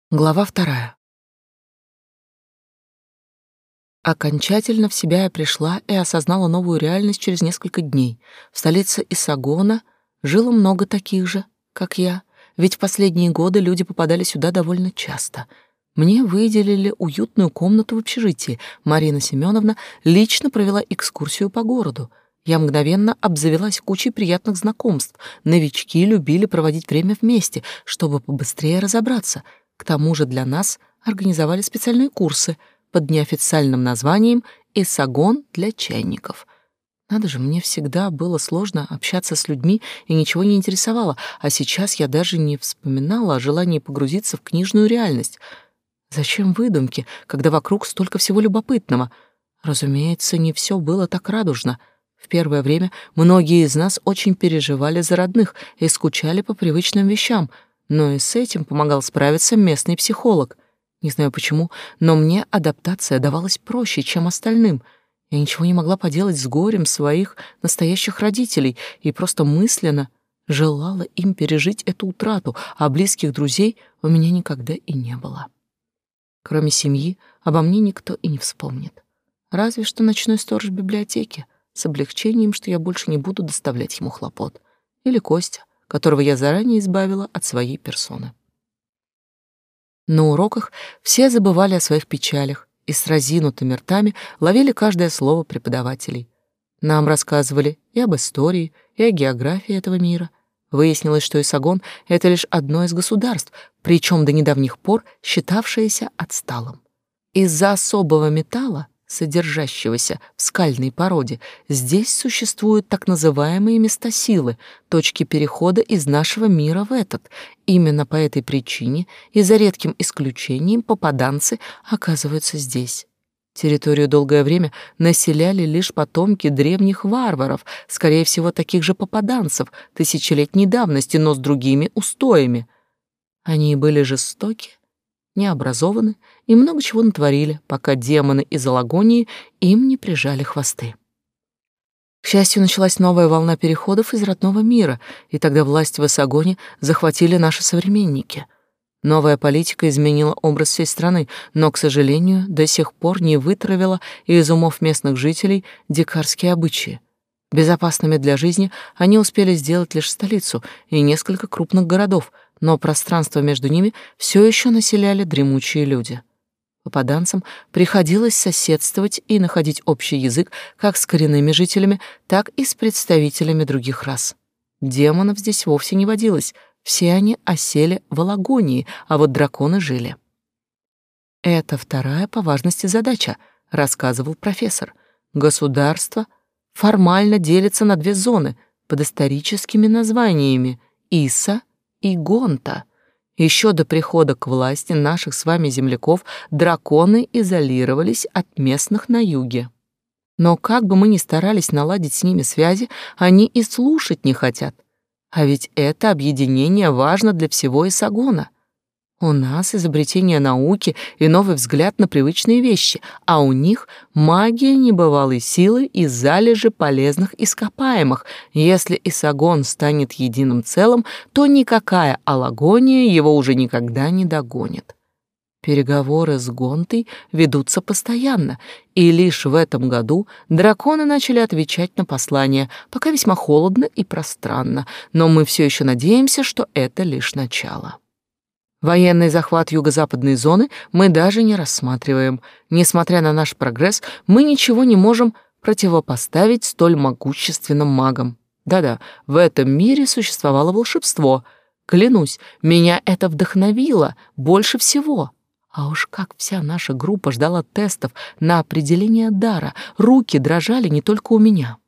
Глава 2. Окончательно в себя я пришла и осознала новую реальность через несколько дней. В столице Исагона жило много таких же, как я, ведь в последние годы люди попадали сюда довольно часто. Мне выделили уютную комнату в общежитии. Марина Семеновна лично провела экскурсию по городу. Я мгновенно обзавелась кучей приятных знакомств. Новички любили проводить время вместе, чтобы побыстрее разобраться. К тому же для нас организовали специальные курсы под неофициальным названием «Исагон для чайников». Надо же, мне всегда было сложно общаться с людьми и ничего не интересовало, а сейчас я даже не вспоминала о желании погрузиться в книжную реальность. Зачем выдумки, когда вокруг столько всего любопытного? Разумеется, не все было так радужно. В первое время многие из нас очень переживали за родных и скучали по привычным вещам, но и с этим помогал справиться местный психолог. Не знаю почему, но мне адаптация давалась проще, чем остальным. Я ничего не могла поделать с горем своих настоящих родителей и просто мысленно желала им пережить эту утрату, а близких друзей у меня никогда и не было. Кроме семьи, обо мне никто и не вспомнит. Разве что ночной сторож библиотеки, с облегчением, что я больше не буду доставлять ему хлопот. Или Костя, которого я заранее избавила от своей персоны. На уроках все забывали о своих печалях и с разинутыми ртами ловили каждое слово преподавателей. Нам рассказывали и об истории, и о географии этого мира. Выяснилось, что Исагон — это лишь одно из государств, причем до недавних пор считавшееся отсталым. Из-за особого металла, содержащегося в скальной породе, здесь существуют так называемые места силы, точки перехода из нашего мира в этот. Именно по этой причине и за редким исключением попаданцы оказываются здесь. Территорию долгое время населяли лишь потомки древних варваров, скорее всего, таких же попаданцев тысячелетней давности, но с другими устоями. Они были жестоки, необразованы и много чего натворили, пока демоны из Алагонии им не прижали хвосты. К счастью, началась новая волна переходов из родного мира, и тогда власть в Исагоне захватили наши современники. Новая политика изменила образ всей страны, но, к сожалению, до сих пор не вытравила из умов местных жителей дикарские обычаи. Безопасными для жизни они успели сделать лишь столицу и несколько крупных городов, но пространство между ними все еще населяли дремучие люди. Попаданцам приходилось соседствовать и находить общий язык как с коренными жителями, так и с представителями других рас. Демонов здесь вовсе не водилось, все они осели в Алагонии, а вот драконы жили. «Это вторая по важности задача», — рассказывал профессор. «Государство формально делится на две зоны под историческими названиями — Иса и Гонта. Еще до прихода к власти наших с вами земляков драконы изолировались от местных на юге. Но как бы мы ни старались наладить с ними связи, они и слушать не хотят. А ведь это объединение важно для всего Исагона. У нас изобретение науки и новый взгляд на привычные вещи, а у них магия небывалой силы и залежи полезных ископаемых. Если Исагон станет единым целым, то никакая Алагония его уже никогда не догонит. Переговоры с Гонтой ведутся постоянно, и лишь в этом году драконы начали отвечать на послания, пока весьма холодно и пространно, но мы все еще надеемся, что это лишь начало. Военный захват юго-западной зоны мы даже не рассматриваем. Несмотря на наш прогресс, мы ничего не можем противопоставить столь могущественным магам. Да-да, в этом мире существовало волшебство. Клянусь, меня это вдохновило больше всего. А уж как вся наша группа ждала тестов на определение дара, руки дрожали не только у меня.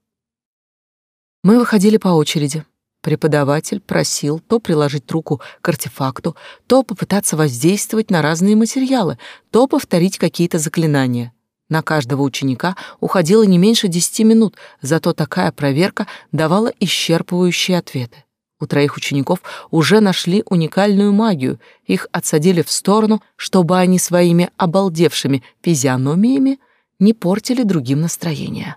Мы выходили по очереди. Преподаватель просил то приложить руку к артефакту, то попытаться воздействовать на разные материалы, то повторить какие-то заклинания. На каждого ученика уходило не меньше 10 минут, зато такая проверка давала исчерпывающие ответы. У 3 учеников уже нашли уникальную магию, их отсадили в сторону, чтобы они своими обалдевшими физиономиями не портили другим настроение.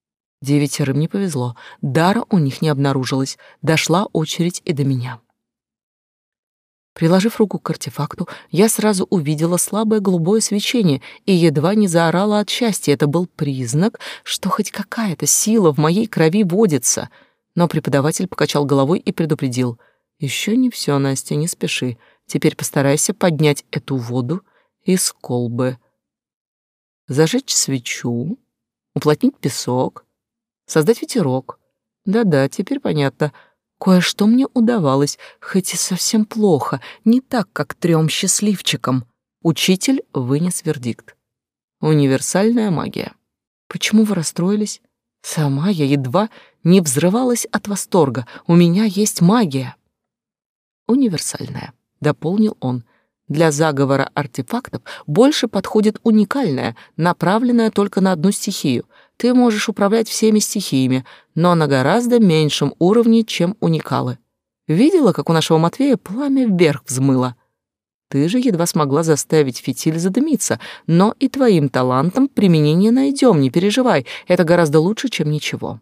9 не повезло, дара у них не обнаружилось, дошла очередь и до меня. Приложив руку к артефакту, я сразу увидела слабое голубое свечение и едва не заорала от счастья. Это был признак, что хоть какая-то сила в моей крови водится. Но преподаватель покачал головой и предупредил. «Еще не все, Настя, не спеши. Теперь постарайся поднять эту воду из колбы, зажечь свечу, уплотнить песок, создать ветерок. Да-да, теперь понятно. Кое-что мне удавалось, хоть и совсем плохо, не так, как 3 счастливчикам». Учитель вынес вердикт. Универсальная магия. Почему вы расстроились? Сама я едва не взрывалась от восторга. У меня есть магия. Универсальная, дополнил он. Для заговора артефактов больше подходит уникальная, направленная только на одну стихию. Ты можешь управлять всеми стихиями, но на гораздо меньшем уровне, чем уникалы. Видела, как у нашего Матвея пламя вверх взмыло? Ты же едва смогла заставить фитиль задымиться, но и твоим талантам применение найдем, не переживай, это гораздо лучше, чем ничего.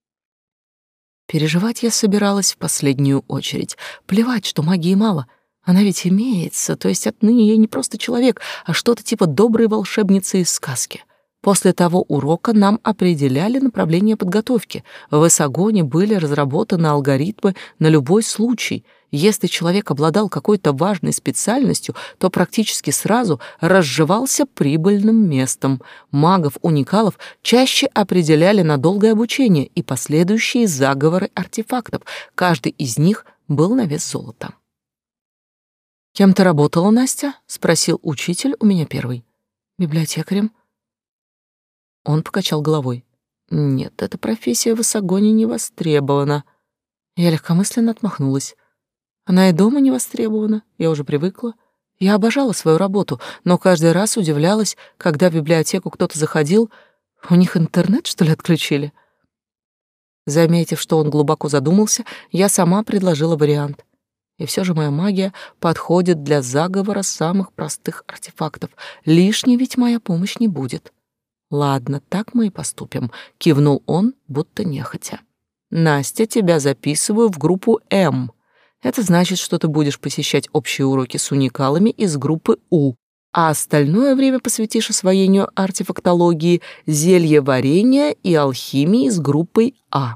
Переживать я собиралась в последнюю очередь. Плевать, что магии мало. Она ведь имеется, то есть отныне я не просто человек, а что-то типа доброй волшебницы из сказки. После того урока нам определяли направление подготовки. В Эсогоне были разработаны алгоритмы на любой случай. Если человек обладал какой-то важной специальностью, то практически сразу разживался прибыльным местом. Магов-уникалов чаще определяли на долгое обучение и последующие заговоры артефактов. Каждый из них был на вес золота. «Кем ты работала, Настя?» — спросил учитель у меня первый. «Библиотекарем». Он покачал головой. «Нет, эта профессия в Эсогоне не востребована». Я легкомысленно отмахнулась. Она и дома не востребована, я уже привыкла. Я обожала свою работу, но каждый раз удивлялась, когда в библиотеку кто-то заходил. У них интернет, что ли, отключили? Заметив, что он глубоко задумался, я сама предложила вариант. И все же моя магия подходит для заговора самых простых артефактов. Лишней ведь моя помощь не будет. «Ладно, так мы и поступим», — кивнул он, будто нехотя. «Настя, тебя записываю в группу М. Это значит, что ты будешь посещать общие уроки с уникалами из группы У, а остальное время посвятишь освоению артефактологии, зельеварения и алхимии с группой А».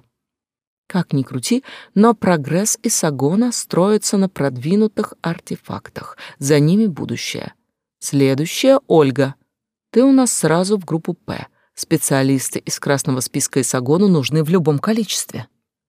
Как ни крути, но прогресс Эсогона строится на продвинутых артефактах. За ними будущее. Следующая — Ольга. Ты у нас сразу в группу П. Специалисты из красного списка Эсогона нужны в любом количестве.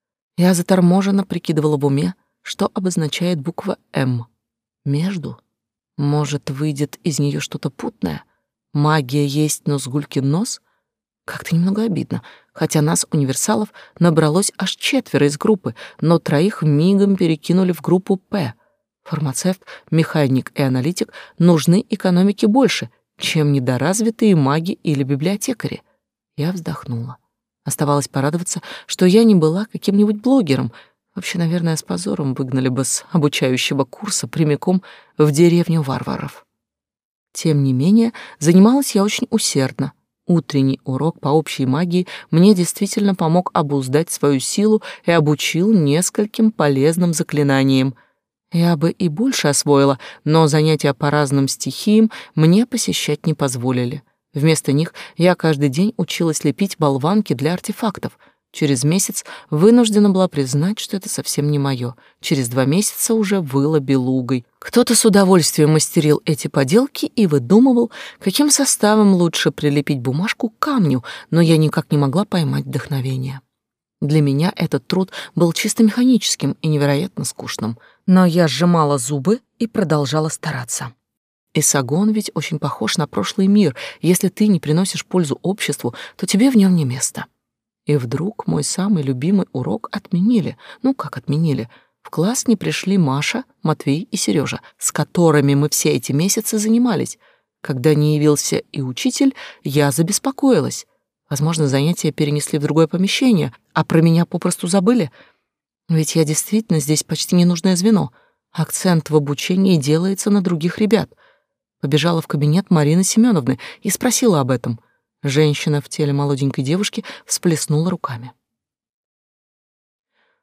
Я заторможенно прикидывала в уме, что обозначает буква М. Между. Может, выйдет из нее что-то путное? Магия есть, но сгулькин нос? Как-то немного обидно, хотя нас, универсалов, набралось аж 4 из группы, но 3 мигом перекинули в группу П. Фармацевт, механик и аналитик нужны экономике больше, чем недоразвитые маги или библиотекари. Я вздохнула. Оставалось порадоваться, что я не была каким-нибудь блогером. Вообще, наверное, с позором выгнали бы с обучающего курса прямиком в деревню варваров. Тем не менее, занималась я очень усердно. Утренний урок по общей магии мне действительно помог обуздать свою силу и обучил нескольким полезным заклинаниям. Я бы и больше освоила, но занятия по разным стихиям мне посещать не позволили. Вместо них я каждый день училась лепить болванки для артефактов. Через месяц вынуждена была признать, что это совсем не мое. Через 2 месяца уже выла белугой. Кто-то с удовольствием мастерил эти поделки и выдумывал, каким составом лучше прилепить бумажку к камню, но я никак не могла поймать вдохновение. Для меня этот труд был чисто механическим и невероятно скучным, но я сжимала зубы и продолжала стараться. Эсогон ведь очень похож на прошлый мир. Если ты не приносишь пользу обществу, то тебе в нем не место. И вдруг мой самый любимый урок отменили. Ну, как отменили? В класс не пришли Маша, Матвей и Сережа, с которыми мы все эти месяцы занимались. Когда не явился и учитель, я забеспокоилась. Возможно, занятия перенесли в другое помещение, а про меня попросту забыли. Ведь я действительно здесь почти ненужное звено. Акцент в обучении делается на других ребят. Побежала в кабинет Марины Семеновны и спросила об этом. Женщина в теле молоденькой девушки всплеснула руками.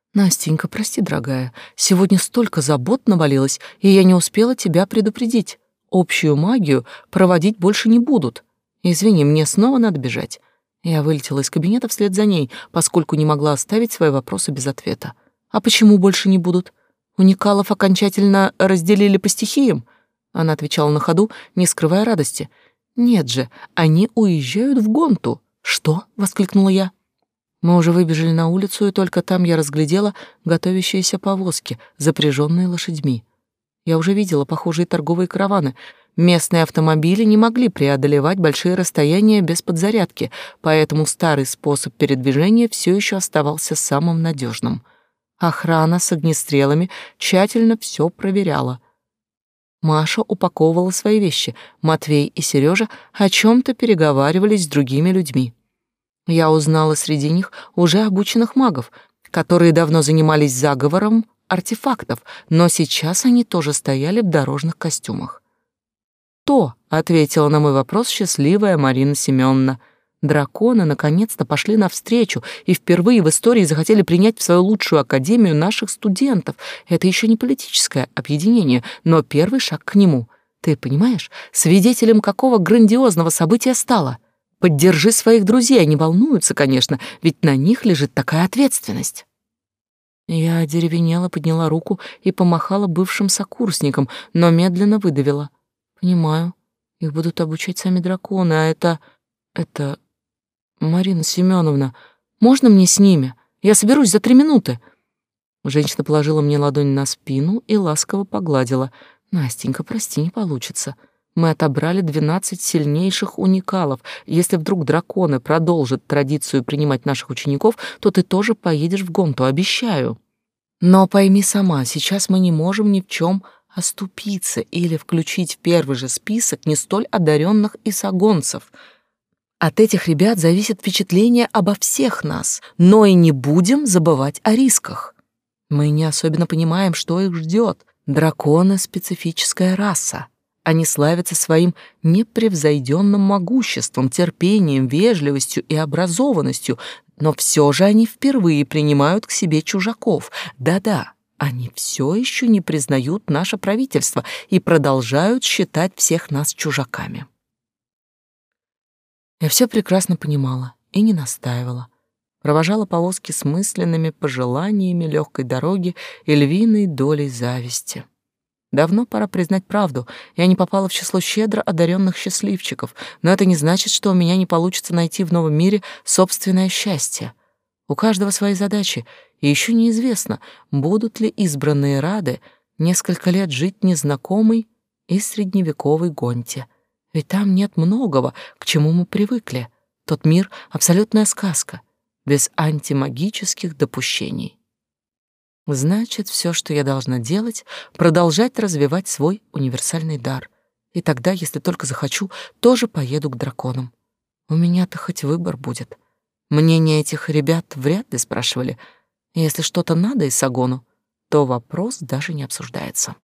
Настенька, прости, дорогая, сегодня столько забот навалилось, и я не успела тебя предупредить. Общую магию проводить больше не будут. Извини, мне снова надо бежать. Я вылетела из кабинета вслед за ней, поскольку не могла оставить свои вопросы без ответа. А почему больше не будут? Уникалов окончательно разделили по стихиям? Она отвечала на ходу, не скрывая радости. Нет же, они уезжают в Гонту. Что? Воскликнула я. Мы уже выбежали на улицу, и только там я разглядела готовящиеся повозки, запряженные лошадьми. Я уже видела похожие торговые караваны. Местные автомобили не могли преодолевать большие расстояния без подзарядки, поэтому старый способ передвижения все еще оставался самым надежным. Охрана с огнестрелами тщательно все проверяла. Маша упаковывала свои вещи, Матвей и Сережа о чем-то переговаривались с другими людьми. Я узнала среди них уже обученных магов, которые давно занимались заговором артефактов, но сейчас они тоже стояли в дорожных костюмах. «То», — ответила на мой вопрос счастливая Марина Семеновна. Драконы наконец-то пошли навстречу и впервые в истории захотели принять в свою лучшую академию наших студентов. Это еще не политическое объединение, но первый шаг к нему. Ты понимаешь, свидетелем какого грандиозного события стало? Поддержи своих друзей, они волнуются, конечно, ведь на них лежит такая ответственность. Я одеревенела, подняла руку и помахала бывшим сокурсникам, но медленно выдавила. Понимаю, их будут обучать сами драконы, а это... Марина Семеновна, можно мне с ними? Я соберусь за 3 минуты. Женщина положила мне ладонь на спину и ласково погладила. Настенька, прости, не получится. Мы отобрали 12 сильнейших уникалов. Если вдруг драконы продолжат традицию принимать наших учеников, то ты тоже поедешь в Гонту, обещаю. Но пойми сама, сейчас мы не можем ни в чем оступиться или включить в первый же список не столь одаренных исагонцев. От этих ребят зависит впечатление обо всех нас, но и не будем забывать о рисках. Мы не особенно понимаем, что их ждет. Драконы — специфическая раса. Они славятся своим непревзойденным могуществом, терпением, вежливостью и образованностью, но все же они впервые принимают к себе чужаков. Да-да, они все еще не признают наше правительство и продолжают считать всех нас чужаками. Я все прекрасно понимала и не настаивала. Провожала повозки с мысленными пожеланиями легкой дороги и львиной долей зависти. Давно пора признать правду. Я не попала в число щедро одаренных счастливчиков, но это не значит, что у меня не получится найти в новом мире собственное счастье. У каждого свои задачи, и еще неизвестно, будут ли избранные рады несколько лет жить в незнакомой и средневековой Гонте. Ведь там нет многого, к чему мы привыкли. Тот мир — абсолютная сказка, без антимагических допущений. Значит, все, что я должна делать, продолжать развивать свой универсальный дар. И тогда, если только захочу, тоже поеду к драконам. У меня-то хоть выбор будет. Мнение этих ребят вряд ли спрашивали. Если что-то надо Исагону, то вопрос даже не обсуждается.